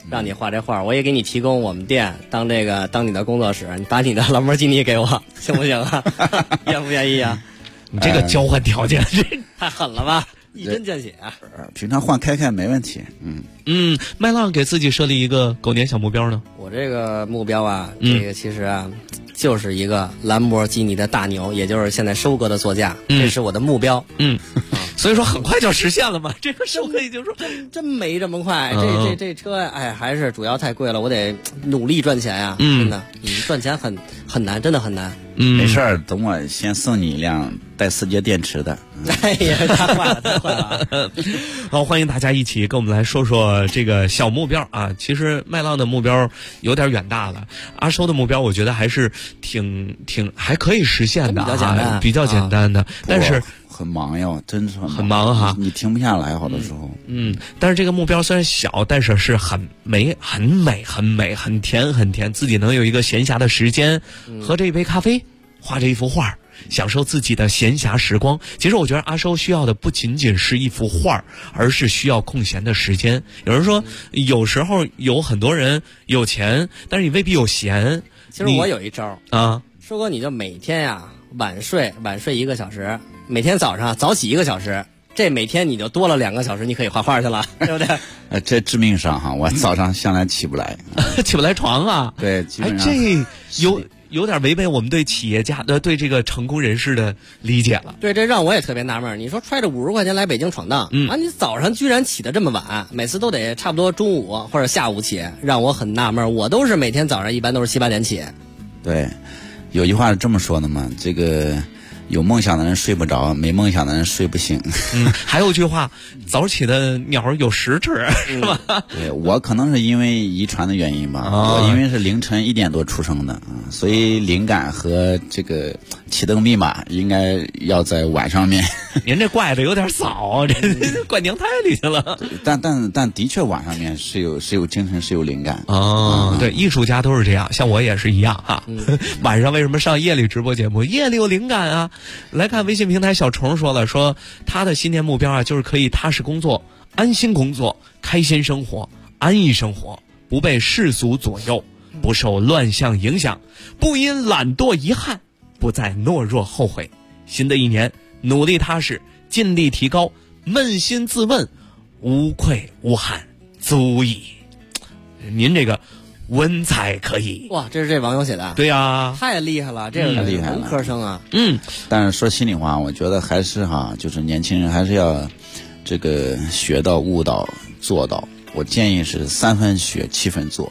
让你画这画，我也给你提供我们店当你的工作室，你把你的兰博基尼给我，行不行啊？愿不愿意啊？ 你这个交换条件太狠了吧！一针见血。 平常换开没问题。 麦浪给自己设立一个狗年小目标呢？ 我这个目标啊，这个其实啊，就是一个兰博基尼的大牛，也就是现在收割的座驾，这是我的目标。 所以说很快就实现了嘛。这个收割已经说真没这么快。这车还是主要太贵了，我得努力赚钱呀。真的，赚钱很难，真的很难。 没事儿，等我先送你一辆带4节电池的。 哎呀，太坏了！ 好，欢迎大家一起跟我们来说说这个小目标啊。其实麦浪的目标有点远大了，阿收的目标我觉得还是挺还可以实现的啊，比较简单的，但是很忙哟，真是很忙哈， 你停不下来，好多时候。 但是这个目标虽然小，但是是很美、很甜，自己能有一个闲暇的时间，喝这一杯咖啡，画这一幅画，享受自己的闲暇时光。其实我觉得阿收需要的不仅仅是一幅画，而是需要空闲的时间。有人说，有时候有很多人有钱，但是你未必有闲。 其实我有一招啊，收哥，你就每天呀晚睡1个小时，每天早上早起1个小时，这每天你就多了2个小时，你可以画画去了，对不对？ 这致命伤哈，我早上向来起不来， 起不来床啊。 对，基本上这有点违背我们对企业家的对这个成功人士的理解了。 对，这让我也特别纳闷。你说揣着50块钱来北京闯荡，你早上居然起得这么晚，每次都得差不多中午或者下午起，让我很纳闷。我都是每天早上一般都是7、8点起。 对，有句话是这么说的嘛，这个有梦想的人睡不着，没梦想的人睡不醒。 还有句话，早起的鸟有食吃，是吧？ 对，我可能是因为遗传的原因吧，我因为是凌晨1点多出生的，所以灵感和这个启动密码应该要在晚上面。 您这怪的有点早，这怪娘胎里去了。 但的确晚上面是有精神，是有灵感。 对，艺术家都是这样，像我也是一样哈。晚上为什么上夜里直播节目？夜里有灵感啊。来看微信平台，小虫说了，说他的新年目标啊，就是可以踏实工作，安心工作，开心生活，安逸生活，不被世俗左右，不受乱象影响，不因懒惰遗憾，不再懦弱后悔。新的一年努力踏实，尽力提高，扪心自问，无愧无憾，足矣。您这个文采可以哇，这是这网友写的。 对呀， 太厉害了，这个厉害了， 文科生啊。 但是说心里话，我觉得还是就是年轻人还是要这个学到、悟到、做到。我建议是3分学7分做。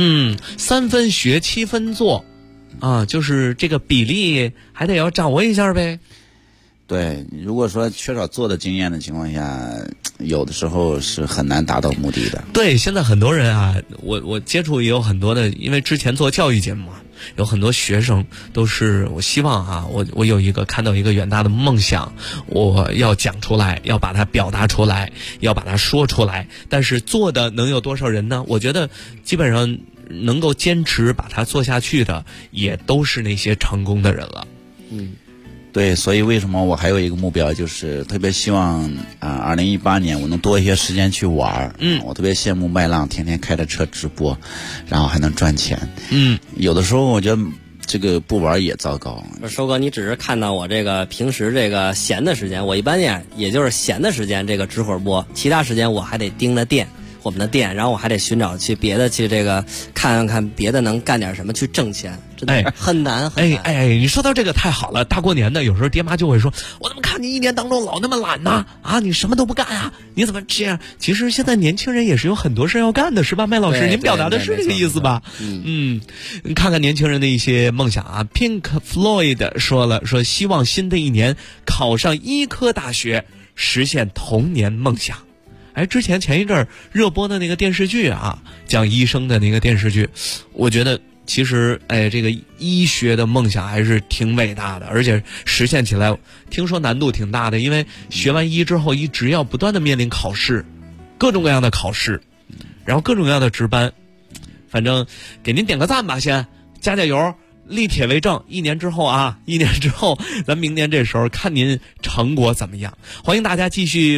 3分学7分做，就是这个比例还得要掌握一下呗。 对，如果说缺少做的经验的情况下，有的时候是很难达到目的的。 对，现在很多人啊，我接触也有很多的，因为之前做教育节目，有很多学生都是我希望我有一个看到一个远大的梦想，我要讲出来，要把它表达出来，要把它说出来。但是做的能有多少人呢？我觉得基本上能够坚持把它做下去的，也都是那些成功的人了。 对，所以为什么我还有一个目标，就是特别希望2018年我能多一些时间去玩。我特别羡慕麦浪天天开着车直播，然后还能赚钱。有的时候我觉得这个不玩也糟糕。 收哥，你只是看到我这个平时这个闲的时间，我一般也就是闲的时间这个直会播，其他时间我还得盯着我们的店，然后我还得寻找去别的去这个看看别的能干点什么去挣钱，真的很难。 你说到这个太好了，大过年的有时候爹妈就会说，我怎么看你一年当中老那么懒呢？你什么都不干啊？你怎么这样？其实现在年轻人也是有很多事要干的，是吧？麦老师，您表达的是这个意思吧？你看看年轻人的一些梦想啊。Pink Floyd 说希望新的一年考上医科大学，实现童年梦想。之前一阵儿热播的那个电视剧讲医生的那个电视剧，我觉得其实这个医学的梦想还是挺伟大的，而且实现起来听说难度挺大的，因为学完医之后一直要不断的面临考试，各种各样的考试，然后各种各样的值班。反正给您点个赞吧，先加油，立铁为证。1年之后咱明年这时候看您成果怎么样。欢迎大家继续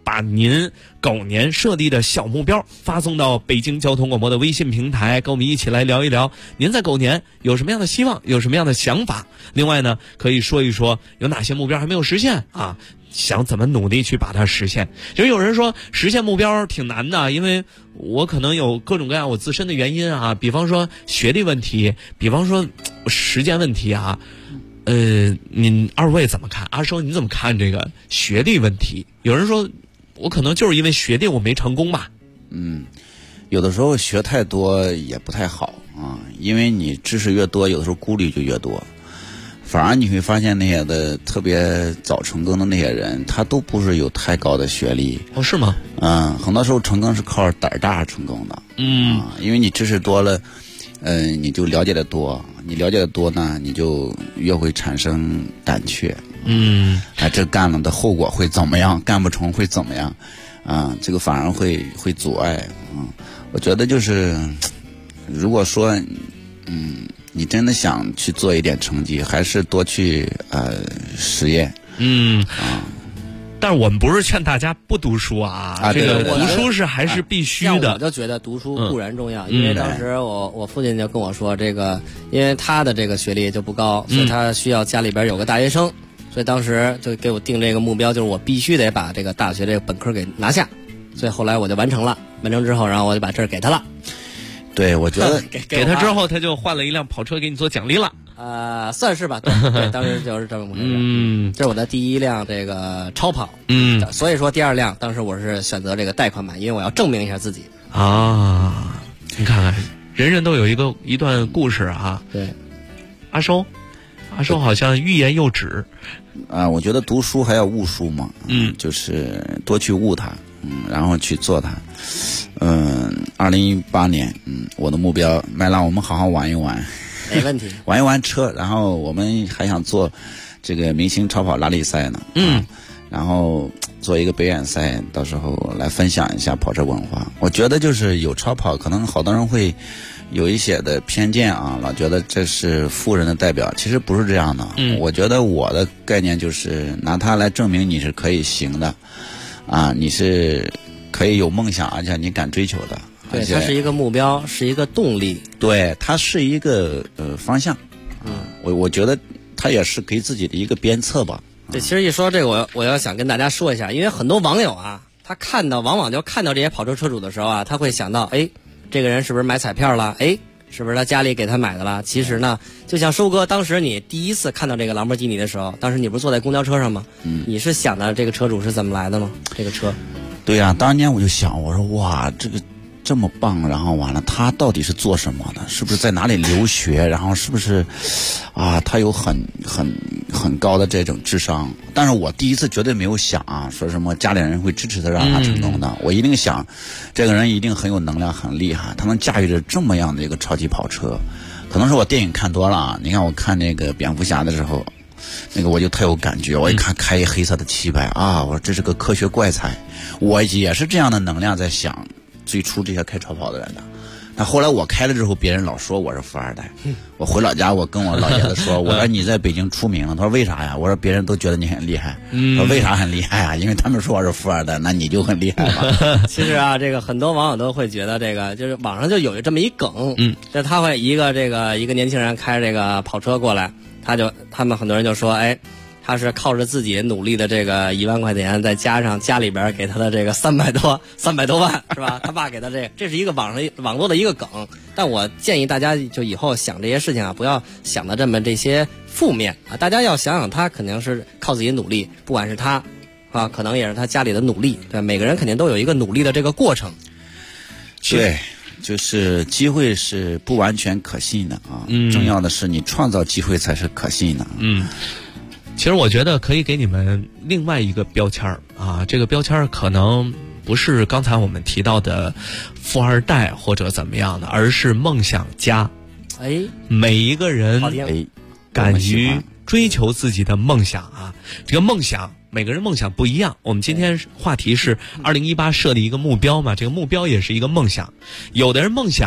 把您狗年设立的小目标发送到北京交通广播的微信平台，跟我们一起来聊一聊您在狗年有什么样的希望，有什么样的想法。另外呢，可以说一说有哪些目标还没有实现啊，想怎么努力去把它实现。就有人说实现目标挺难的，因为我可能有各种各样我自身的原因啊，比方说学历问题，比方说时间问题啊。您二位怎么看？阿收你怎么看这个学历问题？有人说我可能就是因为学历我没成功吧。 有的时候学太多也不太好啊，因为你知识越多，有的时候顾虑就越多。反而你会发现那些的特别早成功的那些人，他都不是有太高的学历。 哦，是吗？ 很多时候成功是靠胆儿大成功的。因为你知识多了，你就了解的多，你了解的多呢，你就越会产生胆怯。这干了的后果会怎么样？干不成会怎么样？这个反而会阻碍。我觉得就是，如果说，你真的想去做一点成绩，还是多去实验。 但是我们不是劝大家不读书啊，这个读书是还是必须的。 我就觉得读书固然重要，因为当时我父亲就跟我说，这个因为他的这个学历就不高，所以他需要家里边有个大学生，所以当时就给我定这个目标，就是我必须得把这个大学这个本科给拿下。所以后来我就完成了，完成之后，然后我就把这儿给他了。 对，我觉得给他之后，他就换了一辆跑车给你做奖励了。 算是吧，对，当时就是这么回事。这是我的第一辆这个超跑。所以说第二辆，当时我是选择这个贷款买，因为我要证明一下自己。 你看看，人人都有一段故事啊。 对， 阿收好像欲言又止。 我觉得读书还要悟书嘛。就是多去悟它，然后去做它。2018年，我的目标，麦浪，我们好好玩一玩。 没问题。 玩一玩车，然后我们还想做这个明星超跑拉力赛呢。然后做一个北远赛，到时候来分享一下跑车文化。我觉得就是有超跑，可能好多人会有一些的偏见啊，老觉得这是富人的代表，其实不是这样的。我觉得我的概念就是拿它来证明你是可以行的，你是可以有梦想，而且你敢追求的。 对，它是一个目标，是一个动力。 对，它是一个方向。我觉得它也是给自己的一个鞭策吧。 对，其实一说这个，我要想跟大家说一下，因为很多网友啊，他往往就看到这些跑车车主的时候啊，他会想到，这个人是不是买彩票了？是不是他家里给他买的了？其实呢，就像收哥，当时你第一次看到这个兰博基尼的时候，当时你不是坐在公交车上吗？你是想的这个车主是怎么来的吗？这个车？ 对呀，当年我就想，我说哇，这个这么棒，然后完了，他到底是做什么的？是不是在哪里留学？然后是不是他有很高的这种智商？但是我第一次绝对没有想说什么家里人会支持他让他成功的。我一定想，这个人一定很有能量，很厉害，他能驾驭着这么样的一个超级跑车。可能是我电影看多了，你看我看那个蝙蝠侠的时候，那个我就特有感觉。我一看开一黑色的700我说这是个科学怪才。我也是这样的能量在想最初这些开超跑的人的。那后来我开了之后，别人老说我是富二代。我回老家，我跟我老爷子说，我说你在北京出名了。他说为啥呀？我说别人都觉得你很厉害。说为啥很厉害啊？因为他们说我是富二代，那你就很厉害了。 其实这个很多网友都会觉得这个就是网上就有这么一梗，就他会一个年轻人开着这个跑车过来，他们很多人就说，他是靠着自己努力的这个1万块钱，再加上家里边给他的这个300多万，是吧？他爸给他这是一个网络的一个梗。但我建议大家就以后想这些事情不要想的这些负面大家要想想他肯定是靠自己努力，不管是他可能也是他家里的努力，对，每个人肯定都有一个努力的这个过程。 对，就是机会是不完全可信的重要的是你创造机会才是可信的。 其实我觉得可以给你们另外一个标签这个标签可能不是刚才我们提到的富二代或者怎么样的，而是梦想家。每一个人敢于追求自己的梦想这个梦想每个人梦想不一样。我们今天话题是2018设立一个目标嘛，这个目标也是一个梦想。有的人梦想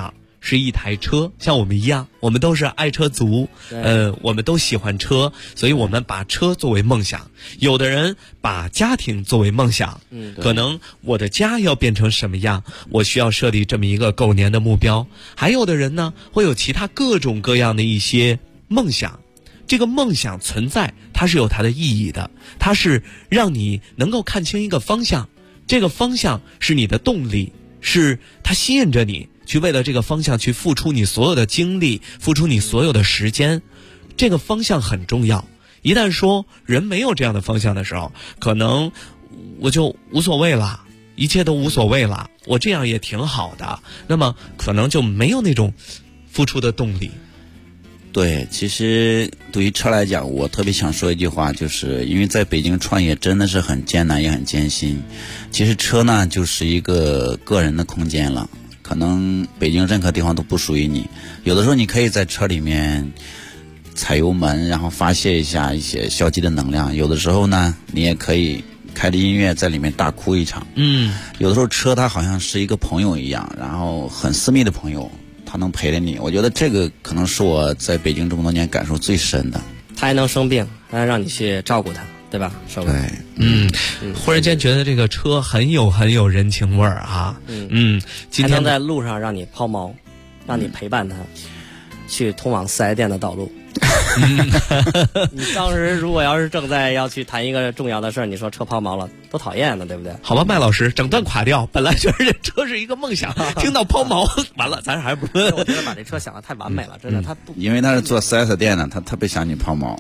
是一台车，像我们一样，我们都是爱车族，我们都喜欢车，所以我们把车作为梦想。有的人把家庭作为梦想，可能我的家要变成什么样，我需要设立这么一个狗年的目标。还有的人呢，会有其他各种各样的一些梦想。这个梦想存在，它是有它的意义的，它是让你能够看清一个方向，这个方向是你的动力，是它吸引着你去为了这个方向去付出你所有的精力，付出你所有的时间。这个方向很重要，一旦说人没有这样的方向的时候，可能我就无所谓了，一切都无所谓了，我这样也挺好的，那么可能就没有那种付出的动力。 对，其实对于车来讲，我特别想说一句话，就是因为在北京创业真的是很艰难也很艰辛。其实车呢就是一个个人的空间了，可能北京任何地方都不属于你。有的时候你可以在车里面踩油门，然后发泄一下一些消极的能量；有的时候呢，你也可以开着音乐在里面大哭一场。有的时候车它好像是一个朋友一样，然后很私密的朋友。他能陪着你，我觉得这个可能是我在北京这么多年感受最深的。 他还能生病，还能让你去照顾他，对吧？是吧？ 对， 忽然间觉得这个车很有人情味儿啊。今天还能在路上让你抛锚，让你陪伴他去通往4S店的道路。你当时如果要是正在要去谈一个重要的事儿，你说车抛锚了，多讨厌呢，对不对？ 好吧，麦老师，整段垮掉。本来觉得这车是一个梦想，听到抛锚，完了，咱还不是？ 我觉得把这车想得太完美了，真的，他不， 因为他是做 4S 店的，他特别想你抛锚。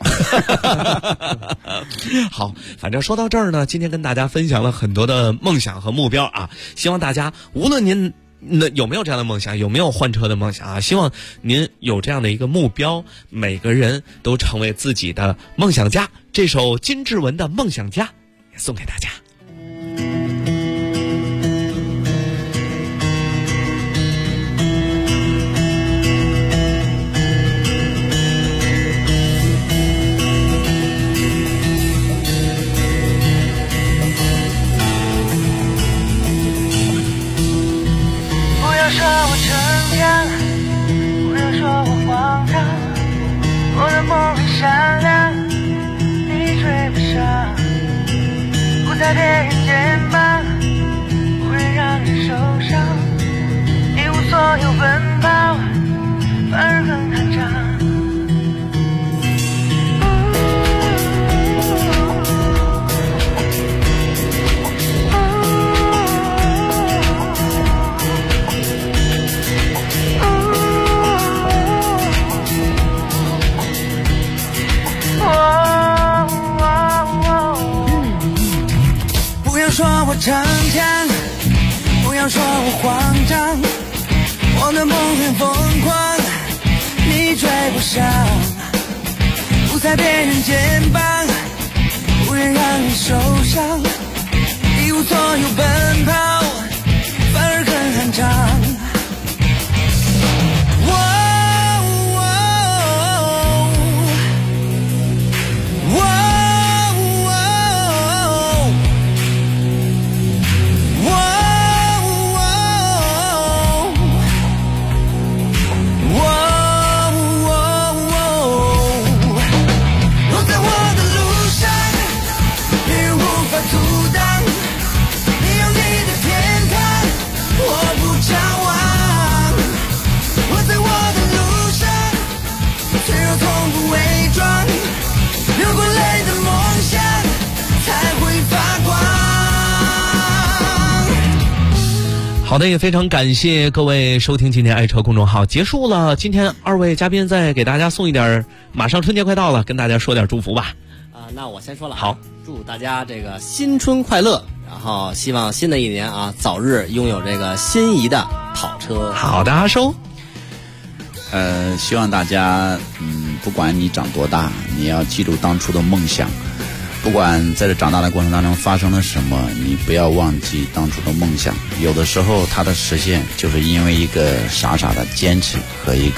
好，反正说到这儿呢，今天跟大家分享了很多的梦想和目标啊，希望大家无论您有没有这样的梦想，有没有换车的梦想啊？希望您有这样的一个目标，每个人都成为自己的梦想家。这首金志文的《梦想家》也送给大家。 在别人肩膀，不会让人受伤，一无所有奔跑，反而更坦荡。 说我逞强，不要说我慌张，我的梦很疯狂，你追不上，不在别人肩膀，不愿让你受伤，一无所有奔跑，反而更酣畅。 好的，也非常感谢各位收听今天爱车公众号结束了。今天二位嘉宾再给大家送一点，马上春节快到了，跟大家说点祝福吧。 那我先说了， 好， 祝大家这个新春快乐，然后希望新的一年啊，早日拥有这个心仪的跑车。 好的，阿收。 希望大家，不管你长多大，你要记住当初的梦想。不管在这长大的过程当中发生了什么，你不要忘记当初的梦想。有的时候它的实现就是因为一个傻傻的坚持和一个